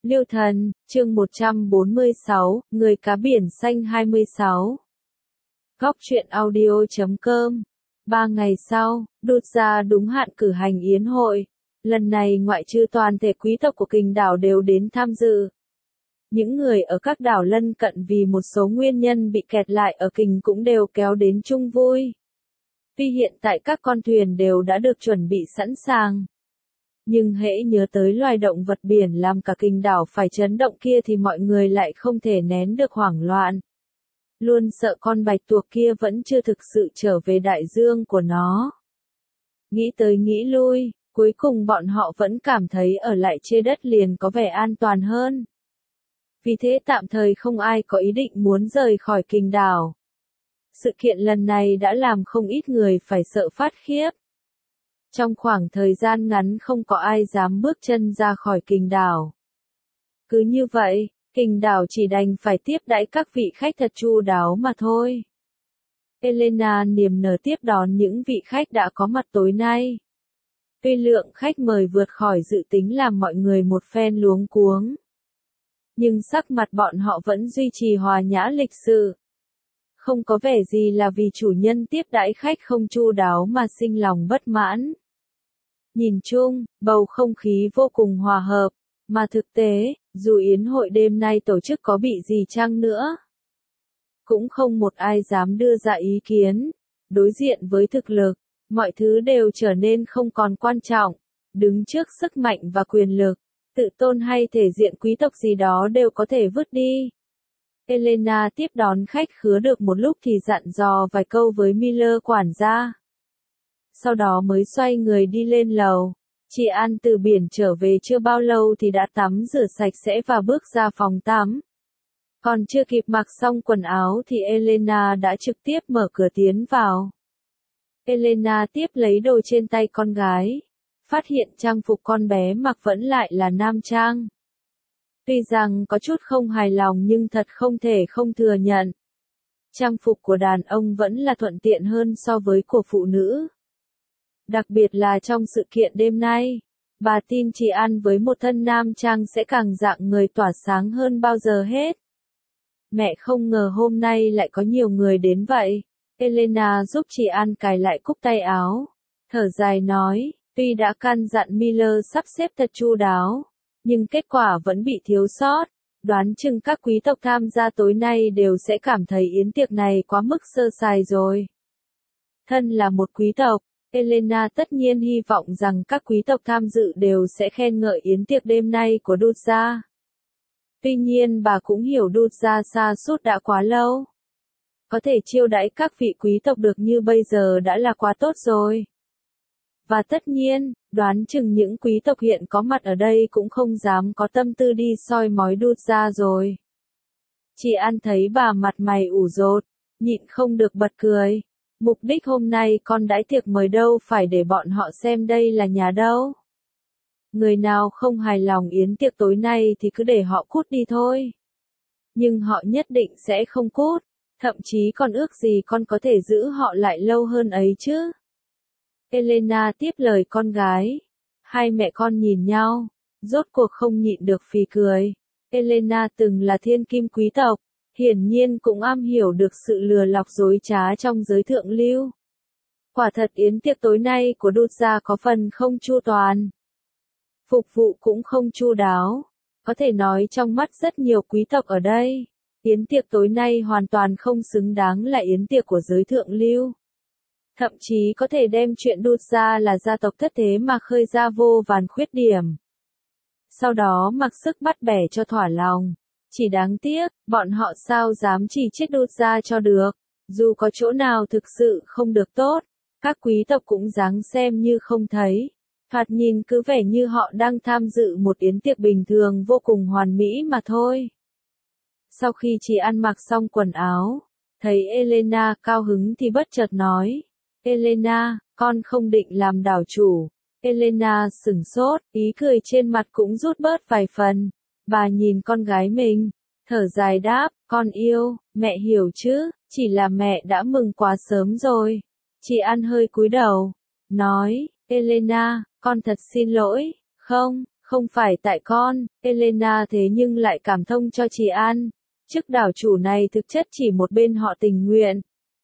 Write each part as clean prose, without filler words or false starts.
Liêu Thần, chương 146, Người cá biển xanh 26. Góc truyện audio.com. 3 ngày sau, đột ra đúng hạn cử hành yến hội. Lần này ngoại trừ toàn thể quý tộc của Kình đảo đều đến tham dự. Những người ở các đảo lân cận vì một số nguyên nhân bị kẹt lại ở Kình cũng đều kéo đến chung vui. Tuy hiện tại các con thuyền đều đã được chuẩn bị sẵn sàng. Nhưng hễ nhớ tới loài động vật biển làm cả Kình đảo phải chấn động kia thì mọi người lại không thể nén được hoảng loạn. Luôn sợ con bạch tuộc kia vẫn chưa thực sự trở về đại dương của nó. Nghĩ tới nghĩ lui, cuối cùng bọn họ vẫn cảm thấy ở lại trên đất liền có vẻ an toàn hơn. Vì thế tạm thời không ai có ý định muốn rời khỏi Kình đảo. Sự kiện lần này đã làm không ít người phải sợ phát khiếp. Trong khoảng thời gian ngắn không có ai dám bước chân ra khỏi Kình đảo. Cứ như vậy, Kình đảo chỉ đành phải tiếp đãi các vị khách thật chu đáo mà thôi. Elena niềm nở tiếp đón những vị khách đã có mặt tối nay. Tuy lượng khách mời vượt khỏi dự tính làm mọi người một phen luống cuống. Nhưng sắc mặt bọn họ vẫn duy trì hòa nhã lịch sự. Không có vẻ gì là vì chủ nhân tiếp đãi khách không chu đáo mà sinh lòng bất mãn. Nhìn chung, bầu không khí vô cùng hòa hợp, mà thực tế, dù yến hội đêm nay tổ chức có bị gì chăng nữa, cũng không một ai dám đưa ra ý kiến. Đối diện với thực lực, mọi thứ đều trở nên không còn quan trọng, đứng trước sức mạnh và quyền lực, tự tôn hay thể diện quý tộc gì đó đều có thể vứt đi. Elena tiếp đón khách khứa được một lúc thì dặn dò vài câu với Miller quản gia. Sau đó mới xoay người đi lên lầu. Chị An từ biển trở về chưa bao lâu thì đã tắm rửa sạch sẽ và bước ra phòng tắm. Còn chưa kịp mặc xong quần áo thì Elena đã trực tiếp mở cửa tiến vào. Elena tiếp lấy đồ trên tay con gái. Phát hiện trang phục con bé mặc vẫn lại là nam trang. Tuy rằng có chút không hài lòng nhưng thật không thể không thừa nhận. Trang phục của đàn ông vẫn là thuận tiện hơn so với của phụ nữ. Đặc biệt là trong sự kiện đêm nay, bà tin chị An với một thân nam trang sẽ càng rạng người tỏa sáng hơn bao giờ hết. Mẹ không ngờ hôm nay lại có nhiều người đến vậy. Elena giúp chị An cài lại cúc tay áo. Thở dài nói, tuy đã căn dặn Miller sắp xếp thật chu đáo, nhưng kết quả vẫn bị thiếu sót. Đoán chừng các quý tộc tham gia tối nay đều sẽ cảm thấy yến tiệc này quá mức sơ sài rồi. Thân là một quý tộc, Elena tất nhiên hy vọng rằng các quý tộc tham dự đều sẽ khen ngợi yến tiệc đêm nay của Dutza. Tuy nhiên bà cũng hiểu Dutza sa sút đã quá lâu. Có thể chiêu đãi các vị quý tộc được như bây giờ đã là quá tốt rồi. Và tất nhiên, đoán chừng những quý tộc hiện có mặt ở đây cũng không dám có tâm tư đi soi mói Dutza rồi. Chị An thấy bà mặt mày ủ rột, nhịn không được bật cười. Mục đích hôm nay con đãi tiệc mời đâu phải để bọn họ xem đây là nhà đâu. Người nào không hài lòng yến tiệc tối nay thì cứ để họ cút đi thôi. Nhưng họ nhất định sẽ không cút, thậm chí còn ước gì con có thể giữ họ lại lâu hơn ấy chứ. Elena tiếp lời con gái. Hai mẹ con nhìn nhau, rốt cuộc không nhịn được phì cười. Elena từng là thiên kim quý tộc, hiển nhiên cũng am hiểu được sự lừa lọc dối trá trong giới thượng lưu. Quả thật yến tiệc tối nay của Dutza có phần không chu toàn. Phục vụ cũng không chu đáo. Có thể nói trong mắt rất nhiều quý tộc ở đây, yến tiệc tối nay hoàn toàn không xứng đáng là yến tiệc của giới thượng lưu. Thậm chí có thể đem chuyện Dutza là gia tộc thất thế mà khơi ra vô vàn khuyết điểm. Sau đó mặc sức bắt bẻ cho thỏa lòng. Chỉ đáng tiếc, bọn họ sao dám chỉ trích Dutza cho được. Dù có chỗ nào thực sự không được tốt, các quý tộc cũng dáng xem như không thấy. Thoạt nhìn cứ vẻ như họ đang tham dự một yến tiệc bình thường vô cùng hoàn mỹ mà thôi. Sau khi chị ăn mặc xong quần áo, thấy Elena cao hứng thì bất chợt nói. Elena, con không định làm đảo chủ. Elena sửng sốt, ý cười trên mặt cũng rút bớt vài phần. Bà nhìn con gái mình, thở dài đáp, con yêu, mẹ hiểu chứ, chỉ là mẹ đã mừng quá sớm rồi. Chị An hơi cúi đầu, nói, Elena, con thật xin lỗi, không, Không phải tại con, Elena thế nhưng lại cảm thông cho chị An. Chức đảo chủ này thực chất chỉ một bên họ tình nguyện.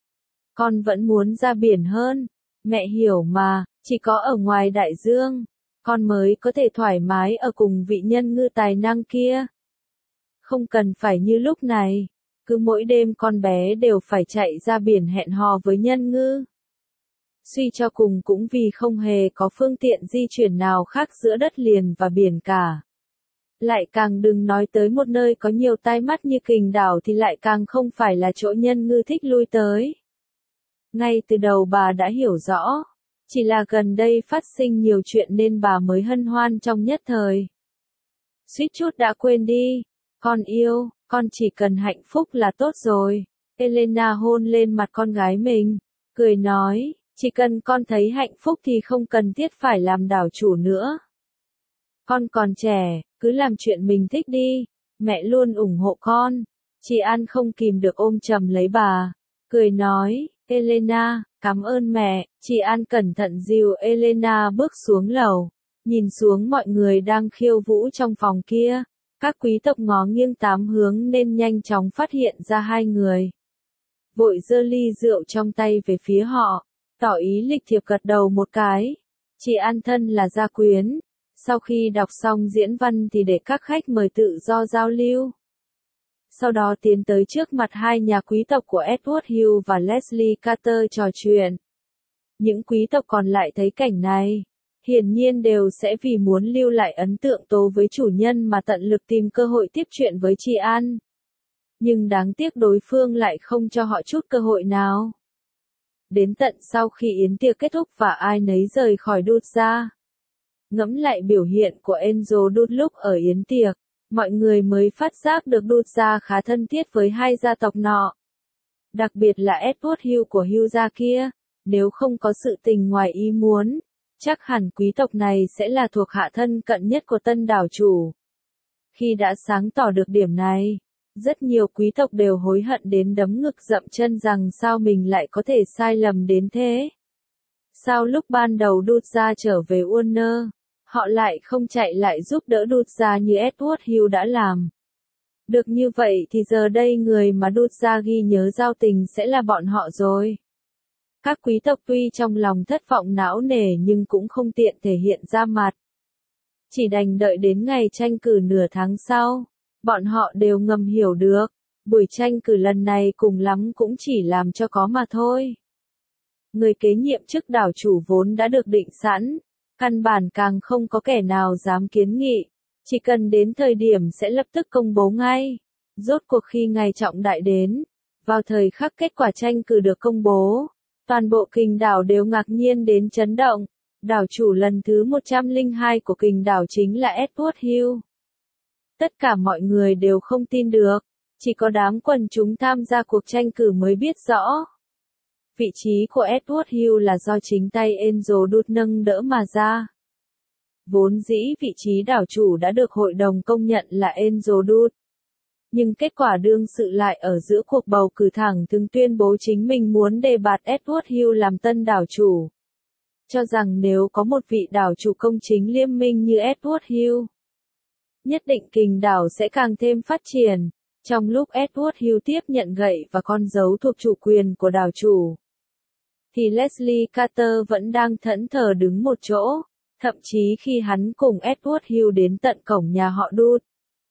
Con vẫn muốn ra biển hơn. Mẹ hiểu mà, chỉ có ở ngoài đại dương, con mới có thể thoải mái ở cùng vị nhân ngư tài năng kia. Không cần phải như lúc này, cứ mỗi đêm con bé đều phải chạy ra biển hẹn hò với nhân ngư. Suy cho cùng cũng vì không hề có phương tiện di chuyển nào khác giữa đất liền và biển cả. Lại càng đừng nói tới một nơi có nhiều tai mắt như Kình đảo thì lại càng không phải là chỗ nhân ngư thích lui tới. Ngay từ đầu bà đã hiểu rõ, chỉ là gần đây phát sinh nhiều chuyện nên bà mới hân hoan trong nhất thời. Suýt chút đã quên đi, con yêu, con chỉ cần hạnh phúc là tốt rồi. Elena hôn lên mặt con gái mình, cười nói, chỉ cần con thấy hạnh phúc thì không cần thiết phải làm đảo chủ nữa. Con còn trẻ, cứ làm chuyện mình thích đi, mẹ luôn ủng hộ con. Chị An không kìm được ôm chầm lấy bà, cười nói, Elena, cảm ơn mẹ. Chị An cẩn thận dìu Elena bước xuống lầu, nhìn xuống mọi người đang khiêu vũ trong phòng kia. Các quý tộc ngó nghiêng tám hướng nên nhanh chóng phát hiện ra hai người. Vội giơ ly rượu trong tay về phía họ, tỏ ý lịch thiệp gật đầu một cái. Chị An thân là gia quyến. Sau khi đọc xong diễn văn thì để các khách mời tự do giao lưu. Sau đó tiến tới trước mặt hai nhà quý tộc của Edward Hughes và Leslie Carter trò chuyện. Những quý tộc còn lại thấy cảnh này, hiển nhiên đều sẽ vì muốn lưu lại ấn tượng tốt với chủ nhân mà tận lực tìm cơ hội tiếp chuyện với chị An. Nhưng đáng tiếc đối phương lại không cho họ chút cơ hội nào. Đến tận sau khi yến tiệc kết thúc và ai nấy rời khỏi đút ra. Ngẫm lại biểu hiện của Enzo đút lúc ở yến tiệc, mọi người mới phát giác được đút ra khá thân thiết với hai gia tộc nọ. Đặc biệt là Edward Hughes của Hughes gia kia, nếu không có sự tình ngoài ý muốn, chắc hẳn quý tộc này sẽ là thuộc hạ thân cận nhất của tân đảo chủ. Khi đã sáng tỏ được điểm này, rất nhiều quý tộc đều hối hận đến đấm ngực dậm chân rằng sao mình lại có thể sai lầm đến thế. Sao lúc ban đầu đút ra trở về Warner, họ lại không chạy lại giúp đỡ đút ra như Edward Hughes đã làm. Được như vậy thì giờ đây người mà đút ra ghi nhớ giao tình sẽ là bọn họ rồi. Các quý tộc tuy trong lòng thất vọng não nề nhưng cũng không tiện thể hiện ra mặt. Chỉ đành đợi đến ngày tranh cử nửa tháng sau, bọn họ đều ngầm hiểu được, buổi tranh cử lần này cùng lắm cũng chỉ làm cho có mà thôi. Người kế nhiệm chức đảo chủ vốn đã được định sẵn, căn bản càng không có kẻ nào dám kiến nghị, chỉ cần đến thời điểm sẽ lập tức công bố ngay. Rốt cuộc khi ngày trọng đại đến, vào thời khắc kết quả tranh cử được công bố, toàn bộ Kình đảo đều ngạc nhiên đến chấn động. Đảo chủ lần thứ 102 của Kình đảo chính là Edward Hughes. Tất cả mọi người đều không tin được, chỉ có đám quần chúng tham gia cuộc tranh cử mới biết rõ. Vị trí của Edward Hughes là do chính tay Enzo đút nâng đỡ mà ra. Vốn dĩ vị trí đảo chủ đã được hội đồng công nhận là Enzo đút. Nhưng kết quả đương sự lại ở giữa cuộc bầu cử thẳng thừng tuyên bố chính mình muốn đề bạt Edward Hughes làm tân đảo chủ. Cho rằng nếu có một vị đảo chủ công chính liêm minh như Edward Hughes, nhất định Kình đảo sẽ càng thêm phát triển. Trong lúc Edward Hughes tiếp nhận gậy và con dấu thuộc chủ quyền của đảo chủ, thì Leslie Carter vẫn đang thẫn thờ đứng một chỗ, thậm chí khi hắn cùng Edward Hughes đến tận cổng nhà họ đút.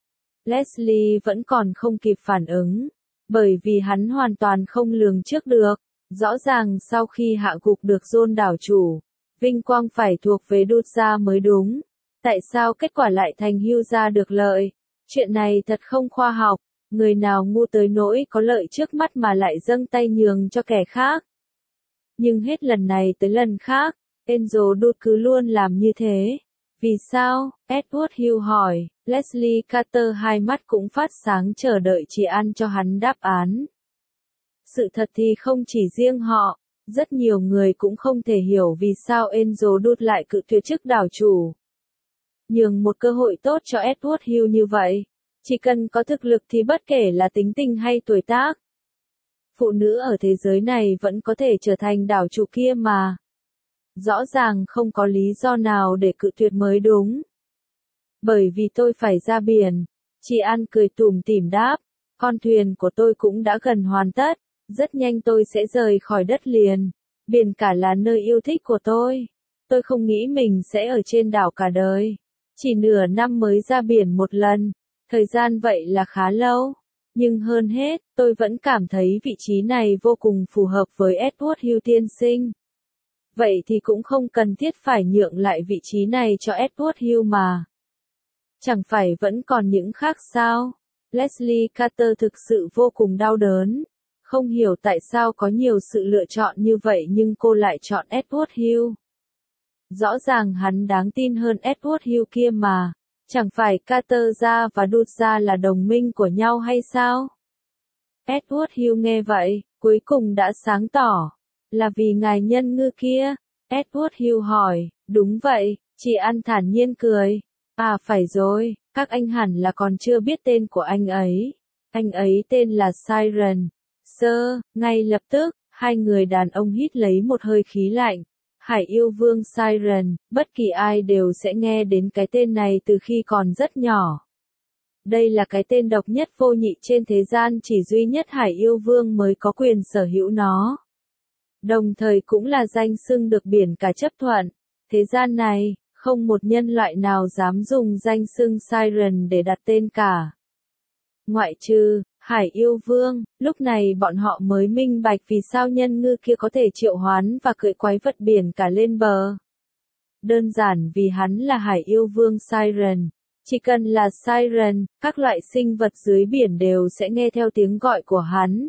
Leslie vẫn còn không kịp phản ứng, bởi vì hắn hoàn toàn không lường trước được, rõ ràng sau khi hạ gục được John đảo chủ, vinh quang phải thuộc về đút ra mới đúng. Tại sao kết quả lại thành Hughes gia được lợi? Chuyện này thật không khoa học, người nào ngu tới nỗi có lợi trước mắt mà lại dâng tay nhường cho kẻ khác. Nhưng hết lần này tới lần khác, Enzo đút cứ luôn làm như thế. Vì sao? Edward Hughes hỏi. Leslie Carter hai mắt cũng phát sáng chờ đợi chị An cho hắn đáp án. Sự thật thì không chỉ riêng họ, rất nhiều người cũng không thể hiểu vì sao Enzo đút lại cự tuyệt chức đảo chủ. Nhường một cơ hội tốt cho Edward Hughes như vậy, chỉ cần có thực lực thì bất kể là tính tình hay tuổi tác, phụ nữ ở thế giới này vẫn có thể trở thành đảo chủ kia mà. Rõ ràng không có lý do nào để cự tuyệt mới đúng. Bởi vì tôi phải ra biển. Chị An cười tủm tỉm đáp, con thuyền của tôi cũng đã gần hoàn tất, rất nhanh tôi sẽ rời khỏi đất liền. Biển cả là nơi yêu thích của tôi. Tôi không nghĩ mình sẽ ở trên đảo cả đời. Chỉ nửa năm mới ra biển một lần, thời gian vậy là khá lâu. Nhưng hơn hết, tôi vẫn cảm thấy vị trí này vô cùng phù hợp với Edward Hugh tiên sinh. Vậy thì cũng không cần thiết phải nhượng lại vị trí này cho Edward Hugh mà. Chẳng phải vẫn còn những khác sao? Leslie Carter thực sự vô cùng đau đớn. Không hiểu tại sao có nhiều sự lựa chọn như vậy nhưng cô lại chọn Edward Hugh. Rõ ràng hắn đáng tin hơn Edward Hugh kia mà. Chẳng phải Carter ra và Đút ra là đồng minh của nhau hay sao? Edward Hugh nghe vậy, cuối cùng đã sáng tỏ. Là vì ngài nhân ngư kia? Edward Hugh hỏi, đúng vậy, chị An thản nhiên cười. À phải rồi, các anh hẳn là còn chưa biết tên của anh ấy. Anh ấy tên là Siren. Sir, ngay lập tức, hai người đàn ông hít lấy một hơi khí lạnh. Hải yêu vương Siren, bất kỳ ai đều sẽ nghe đến cái tên này từ khi còn rất nhỏ. Đây là cái tên độc nhất vô nhị trên thế gian, chỉ duy nhất Hải yêu vương mới có quyền sở hữu nó. Đồng thời cũng là danh xưng được biển cả chấp thuận. Thế gian này, không một nhân loại nào dám dùng danh xưng Siren để đặt tên cả. Ngoại trừ Hải yêu vương, lúc này bọn họ mới minh bạch vì sao nhân ngư kia có thể triệu hoán và cưỡi quái vật biển cả lên bờ. Đơn giản vì hắn là Hải yêu vương Siren. Chỉ cần là Siren, các loại sinh vật dưới biển đều sẽ nghe theo tiếng gọi của hắn.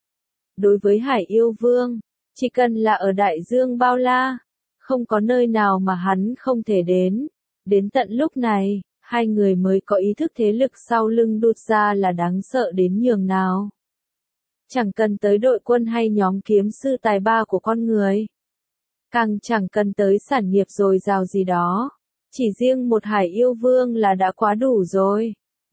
Đối với Hải yêu vương, chỉ cần là ở đại dương bao la, không có nơi nào mà hắn không thể đến. Đến tận lúc này, hai người mới có ý thức thế lực sau lưng Đút ra là đáng sợ đến nhường nào. Chẳng cần tới đội quân hay nhóm kiếm sư tài ba của con người. Càng chẳng cần tới sản nghiệp dồi dào gì đó. Chỉ riêng một Hải yêu vương là đã quá đủ rồi.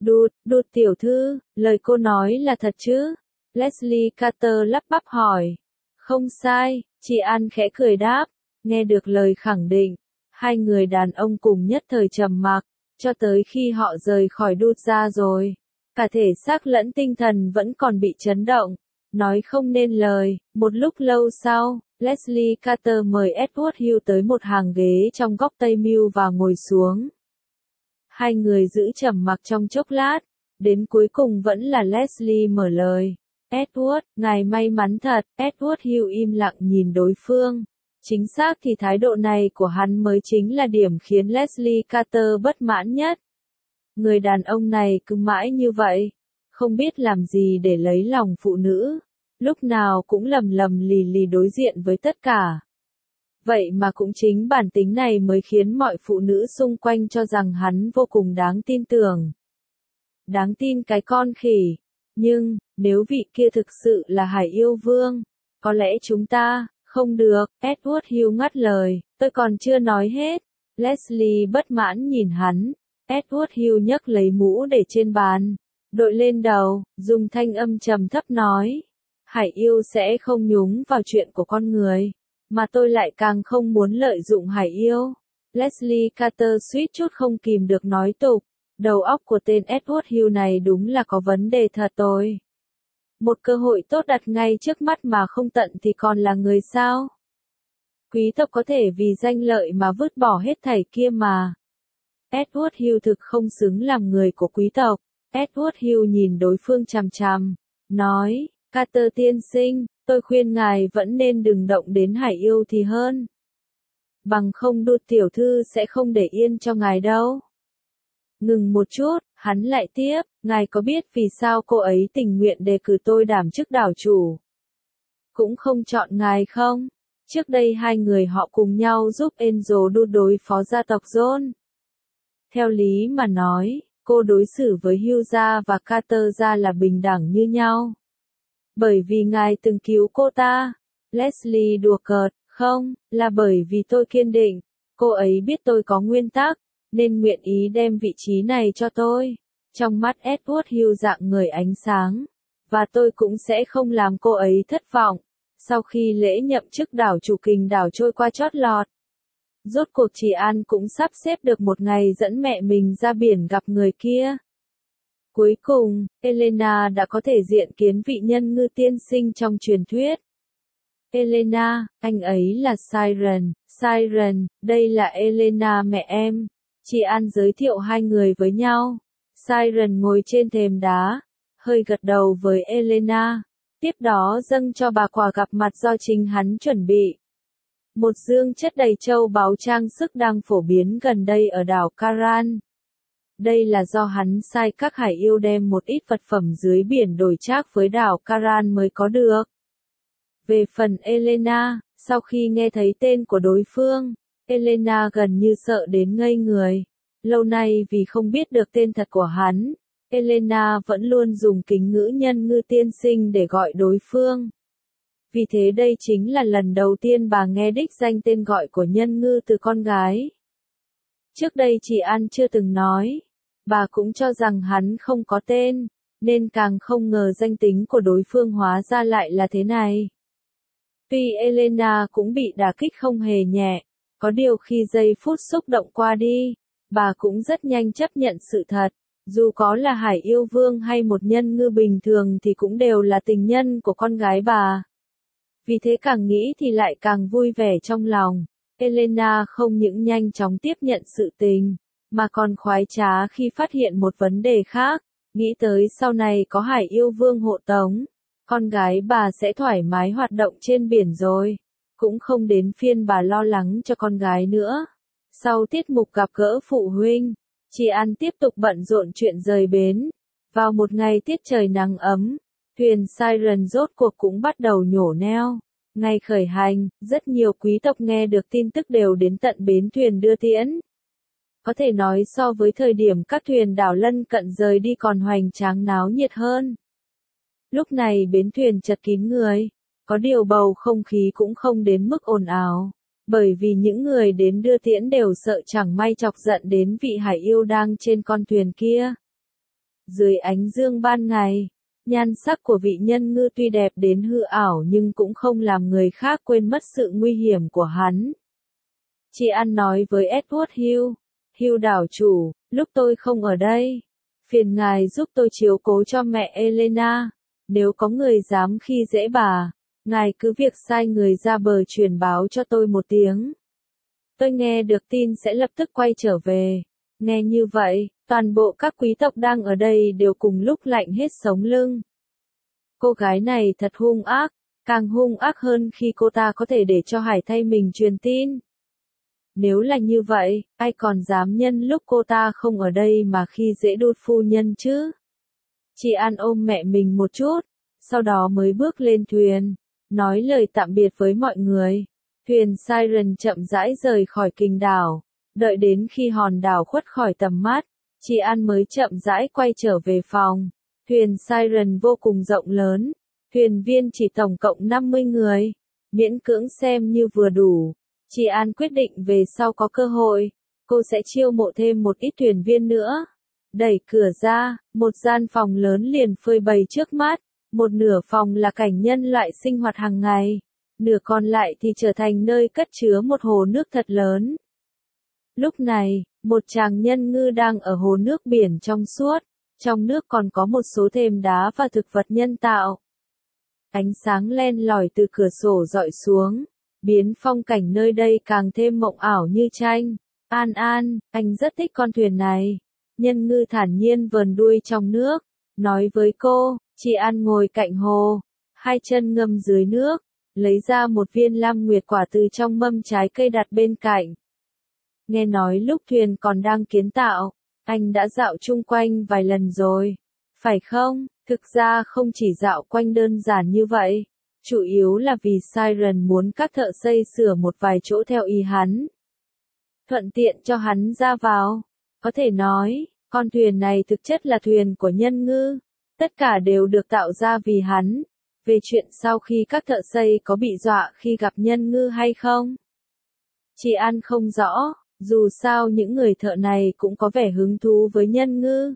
Đút tiểu thư, lời cô nói là thật chứ? Leslie Carter lắp bắp hỏi. Không sai, chị An khẽ cười đáp. Nghe được lời khẳng định, hai người đàn ông cùng nhất thời trầm mặc, cho tới khi họ rời khỏi Đút ra rồi. Cả thể xác lẫn tinh thần vẫn còn bị chấn động, nói không nên lời. Một lúc lâu sau, Leslie Carter mời Edward Hugh tới một hàng ghế trong góc Tây Mưu và ngồi xuống. Hai người giữ trầm mặc trong chốc lát, đến cuối cùng vẫn là Leslie mở lời. Edward, ngài may mắn thật. Edward Hugh im lặng nhìn đối phương. Chính xác thì thái độ này của hắn mới chính là điểm khiến Leslie Carter bất mãn nhất. Người đàn ông này cứ mãi như vậy, không biết làm gì để lấy lòng phụ nữ, lúc nào cũng lầm lầm lì lì đối diện với tất cả. Vậy mà cũng chính bản tính này mới khiến mọi phụ nữ xung quanh cho rằng hắn vô cùng đáng tin tưởng. Đáng tin cái con khỉ. Nhưng, nếu vị kia thực sự là Hải yêu vương, có lẽ chúng ta... Không được, Edward Hugh ngắt lời, tôi còn chưa nói hết. Leslie bất mãn nhìn hắn. Edward Hugh nhấc lấy mũ để trên bàn, đội lên đầu, dùng thanh âm trầm thấp nói. Hải yêu sẽ không nhúng vào chuyện của con người, mà tôi lại càng không muốn lợi dụng Hải yêu. Leslie Carter suýt chút không kìm được nói tục. Đầu óc của tên Edward Hugh này đúng là có vấn đề thật tôi. Một cơ hội tốt đặt ngay trước mắt mà không tận thì còn là người sao? Quý tộc có thể vì danh lợi mà vứt bỏ hết thảy kia mà. Edward Hugh thực không xứng làm người của quý tộc. Edward Hugh nhìn đối phương chằm chằm, nói, Carter tiên sinh, tôi khuyên ngài vẫn nên đừng động đến Hải yêu thì hơn. Bằng không Đút tiểu thư sẽ không để yên cho ngài đâu. Ngừng một chút, hắn lại tiếp, ngài có biết vì sao cô ấy tình nguyện đề cử tôi đảm chức đảo chủ? Cũng không chọn ngài không? Trước đây hai người họ cùng nhau giúp Angel Đút đối phó gia tộc John. Theo lý mà nói, cô đối xử với Hugh gia và Carter gia là bình đẳng như nhau. Bởi vì ngài từng cứu cô ta. Leslie đùa cợt, không, là bởi vì tôi kiên định. Cô ấy biết tôi có nguyên tắc, nên nguyện ý đem vị trí này cho tôi. Trong mắt Edward Hugh dạng người ánh sáng. Và tôi cũng sẽ không làm cô ấy thất vọng. Sau khi lễ nhậm chức đảo chủ Kình đảo trôi qua chót lọt, Rốt cuộc chị An cũng sắp xếp được một ngày dẫn mẹ mình ra biển gặp người kia. Cuối cùng, Elena đã có thể diện kiến vị nhân ngư tiên sinh trong truyền thuyết. Elena, anh ấy là Siren, Siren, đây là Elena mẹ em. Chị An giới thiệu hai người với nhau. Siren ngồi trên thềm đá, hơi gật đầu với Elena. Tiếp đó dâng cho bà quà gặp mặt do chính hắn chuẩn bị. Một dương chất đầy châu báu trang sức đang phổ biến gần đây ở đảo Caran. Đây là do hắn sai các hải yêu đem một ít vật phẩm dưới biển đổi trác với đảo Caran mới có được. Về phần Elena, sau khi nghe thấy tên của đối phương, Elena gần như sợ đến ngây người. Lâu nay vì không biết được tên thật của hắn, Elena vẫn luôn dùng kính ngữ nhân ngư tiên sinh để gọi đối phương. Vì thế đây chính là lần đầu tiên bà nghe đích danh tên gọi của nhân ngư từ con gái. Trước đây chị An chưa từng nói, bà cũng cho rằng hắn không có tên, nên càng không ngờ danh tính của đối phương hóa ra lại là thế này. Tuy Elena cũng bị đả kích không hề nhẹ, có điều khi giây phút xúc động qua đi, bà cũng rất nhanh chấp nhận sự thật. Dù có là hải yêu vương hay một nhân ngư bình thường thì cũng đều là tình nhân của con gái bà. Vì thế càng nghĩ thì lại càng vui vẻ trong lòng. Elena không những nhanh chóng tiếp nhận sự tình, mà còn khoái trá khi phát hiện một vấn đề khác, nghĩ tới sau này có hải yêu vương hộ tống, con gái bà sẽ thoải mái hoạt động trên biển rồi, cũng không đến phiên bà lo lắng cho con gái nữa. Sau tiết mục gặp gỡ phụ huynh, chị An tiếp tục bận rộn chuyện rời bến. Vào một ngày tiết trời nắng ấm, thuyền Siren rốt cuộc cũng bắt đầu nhổ neo. Ngày khởi hành, rất nhiều quý tộc nghe được tin tức đều đến tận bến thuyền đưa tiễn. Có thể nói so với thời điểm các thuyền đảo lân cận rời đi còn hoành tráng náo nhiệt hơn. Lúc này bến thuyền chật kín người, có điều bầu không khí cũng không đến mức ồn ào, bởi vì những người đến đưa tiễn đều sợ chẳng may chọc giận đến vị hải yêu đang trên con thuyền kia. Dưới ánh dương ban ngày, nhan sắc của vị nhân ngư tuy đẹp đến hư ảo nhưng cũng không làm người khác quên mất sự nguy hiểm của hắn. Chị An nói với Edward Hugh đảo chủ, lúc tôi không ở đây, phiền ngài giúp tôi chiếu cố cho mẹ Elena, nếu có người dám khi dễ bà, ngài cứ việc sai người ra bờ truyền báo cho tôi một tiếng. Tôi nghe được tin sẽ lập tức quay trở về. Nghe như vậy, toàn bộ các quý tộc đang ở đây đều cùng lúc lạnh hết sống lưng. Cô gái này thật hung ác, càng hung ác hơn khi cô ta có thể để cho Hải thay mình truyền tin. Nếu là như vậy, ai còn dám nhân lúc cô ta không ở đây mà khi dễ đột phu nhân chứ? Chị An ôm mẹ mình một chút, sau đó mới bước lên thuyền, nói lời tạm biệt với mọi người. Thuyền Siren chậm rãi rời khỏi kinh đảo, đợi đến khi hòn đảo khuất khỏi tầm mắt, chị An mới chậm rãi quay trở về phòng. Thuyền Siren vô cùng rộng lớn, thuyền viên chỉ tổng cộng 50 người, miễn cưỡng xem như vừa đủ. Chị An quyết định về sau có cơ hội, cô sẽ chiêu mộ thêm một ít thuyền viên nữa. Đẩy cửa ra, một gian phòng lớn liền phơi bày trước mắt, một nửa phòng là cảnh nhân loại sinh hoạt hàng ngày, nửa còn lại thì trở thành nơi cất chứa một hồ nước thật lớn. Lúc này, một chàng nhân ngư đang ở hồ nước biển trong suốt, trong nước còn có một số thềm đá và thực vật nhân tạo. Ánh sáng len lỏi từ cửa sổ dọi xuống, biến phong cảnh nơi đây càng thêm mộng ảo như tranh. An An, anh rất thích con thuyền này. Nhân ngư thản nhiên vờn đuôi trong nước, nói với cô. Chị An ngồi cạnh hồ, hai chân ngâm dưới nước, lấy ra một viên lam nguyệt quả từ trong mâm trái cây đặt bên cạnh. Nghe nói lúc thuyền còn đang kiến tạo, anh đã dạo chung quanh vài lần rồi, phải không? Thực ra không chỉ dạo quanh đơn giản như vậy, chủ yếu là vì Siren muốn các thợ xây sửa một vài chỗ theo ý hắn. Thuận tiện cho hắn ra vào, có thể nói, con thuyền này thực chất là thuyền của nhân ngư, tất cả đều được tạo ra vì hắn. Về chuyện sau khi các thợ xây có bị dọa khi gặp nhân ngư hay không? Chị An không rõ, dù sao những người thợ này cũng có vẻ hứng thú với nhân ngư.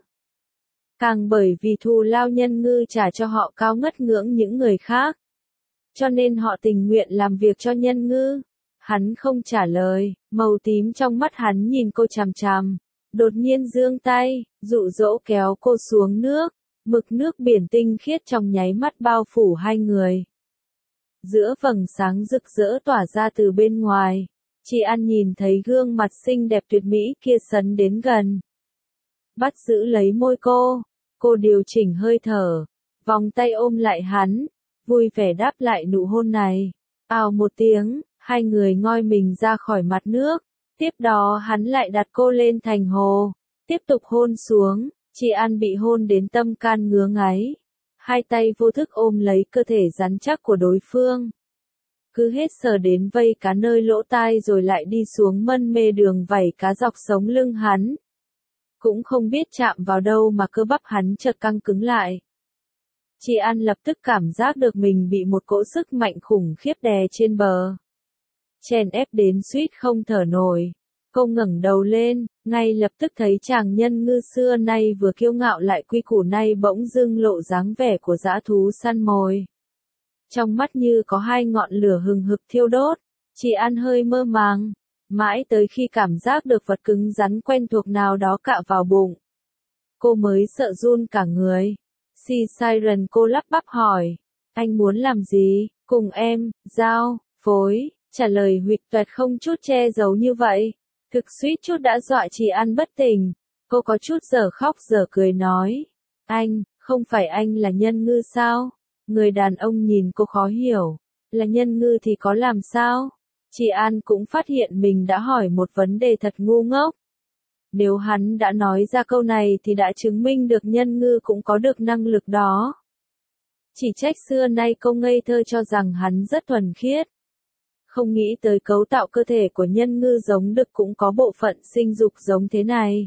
Càng bởi vì thù lao nhân ngư trả cho họ cao ngất ngưỡng những người khác. Cho nên họ tình nguyện làm việc cho nhân ngư. Hắn không trả lời, màu tím trong mắt hắn nhìn cô chằm chằm. Đột nhiên giương tay, dụ dỗ kéo cô xuống nước. Mực nước biển tinh khiết trong nháy mắt bao phủ hai người. Giữa vầng sáng rực rỡ tỏa ra từ bên ngoài. Chị An nhìn thấy gương mặt xinh đẹp tuyệt mỹ kia sấn đến gần. Bắt giữ lấy môi cô điều chỉnh hơi thở, vòng tay ôm lại hắn, vui vẻ đáp lại nụ hôn này. Ào một tiếng, hai người ngoi mình ra khỏi mặt nước, tiếp đó hắn lại đặt cô lên thành hồ, tiếp tục hôn xuống, chị An bị hôn đến tâm can ngứa ngáy. Hai tay vô thức ôm lấy cơ thể rắn chắc của đối phương. Cứ hết sờ đến vây cá nơi lỗ tai rồi lại đi xuống mân mê đường vảy cá dọc sống lưng hắn. Cũng không biết chạm vào đâu mà cơ bắp hắn chợt căng cứng lại. Chị An lập tức cảm giác được mình bị một cỗ sức mạnh khủng khiếp đè trên bờ. Chèn ép đến suýt không thở nổi. Cô ngẩng đầu lên, ngay lập tức thấy chàng nhân ngư xưa nay vừa kiêu ngạo lại quy củ nay bỗng dưng lộ dáng vẻ của dã thú săn mồi. Trong mắt như có hai ngọn lửa hừng hực thiêu đốt, chị An hơi mơ màng, mãi tới khi cảm giác được vật cứng rắn quen thuộc nào đó cạ vào bụng. Cô mới sợ run cả người. Siren cô lắp bắp hỏi, anh muốn làm gì, cùng em, giao, phối, trả lời huỵch toẹt không chút che giấu như vậy. Thực suýt chút đã dọa chị An bất tỉnh, cô có chút dở khóc dở cười nói, anh, không phải anh là nhân ngư sao? Người đàn ông nhìn cô khó hiểu, là nhân ngư thì có làm sao? Chị An cũng phát hiện mình đã hỏi một vấn đề thật ngu ngốc. Nếu hắn đã nói ra câu này thì đã chứng minh được nhân ngư cũng có được năng lực đó. Chỉ trách xưa nay cô ngây thơ cho rằng hắn rất thuần khiết. Không nghĩ tới cấu tạo cơ thể của nhân ngư giống đực cũng có bộ phận sinh dục giống thế này.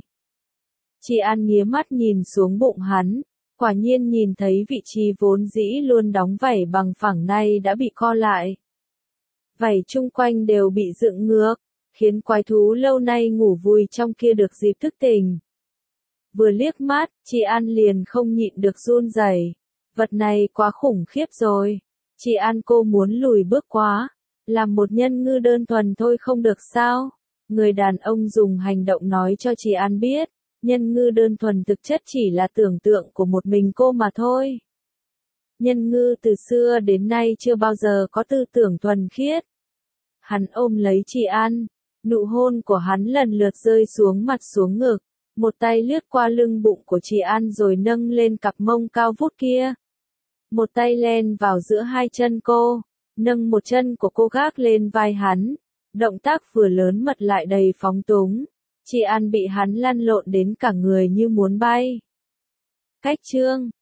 Chị An nghía mắt nhìn xuống bụng hắn, quả nhiên nhìn thấy vị trí vốn dĩ luôn đóng vảy bằng phẳng này đã bị co lại. Vảy chung quanh đều bị dựng ngược, khiến quái thú lâu nay ngủ vùi trong kia được dịp thức tỉnh. Vừa liếc mắt, chị An liền không nhịn được run rẩy. Vật này quá khủng khiếp rồi. Chị An cô muốn lùi bước quá. Làm một nhân ngư đơn thuần thôi không được sao? Người đàn ông dùng hành động nói cho chị An biết, nhân ngư đơn thuần thực chất chỉ là tưởng tượng của một mình cô mà thôi. Nhân ngư từ xưa đến nay chưa bao giờ có tư tưởng thuần khiết. Hắn ôm lấy chị An, nụ hôn của hắn lần lượt rơi xuống mặt xuống ngực, một tay lướt qua lưng bụng của chị An rồi nâng lên cặp mông cao vút kia. Một tay len vào giữa hai chân cô, nâng một chân của cô gác lên vai hắn, động tác vừa lớn mật lại đầy phóng túng. Chị An bị hắn lăn lộn đến cả người như muốn bay. Cách chương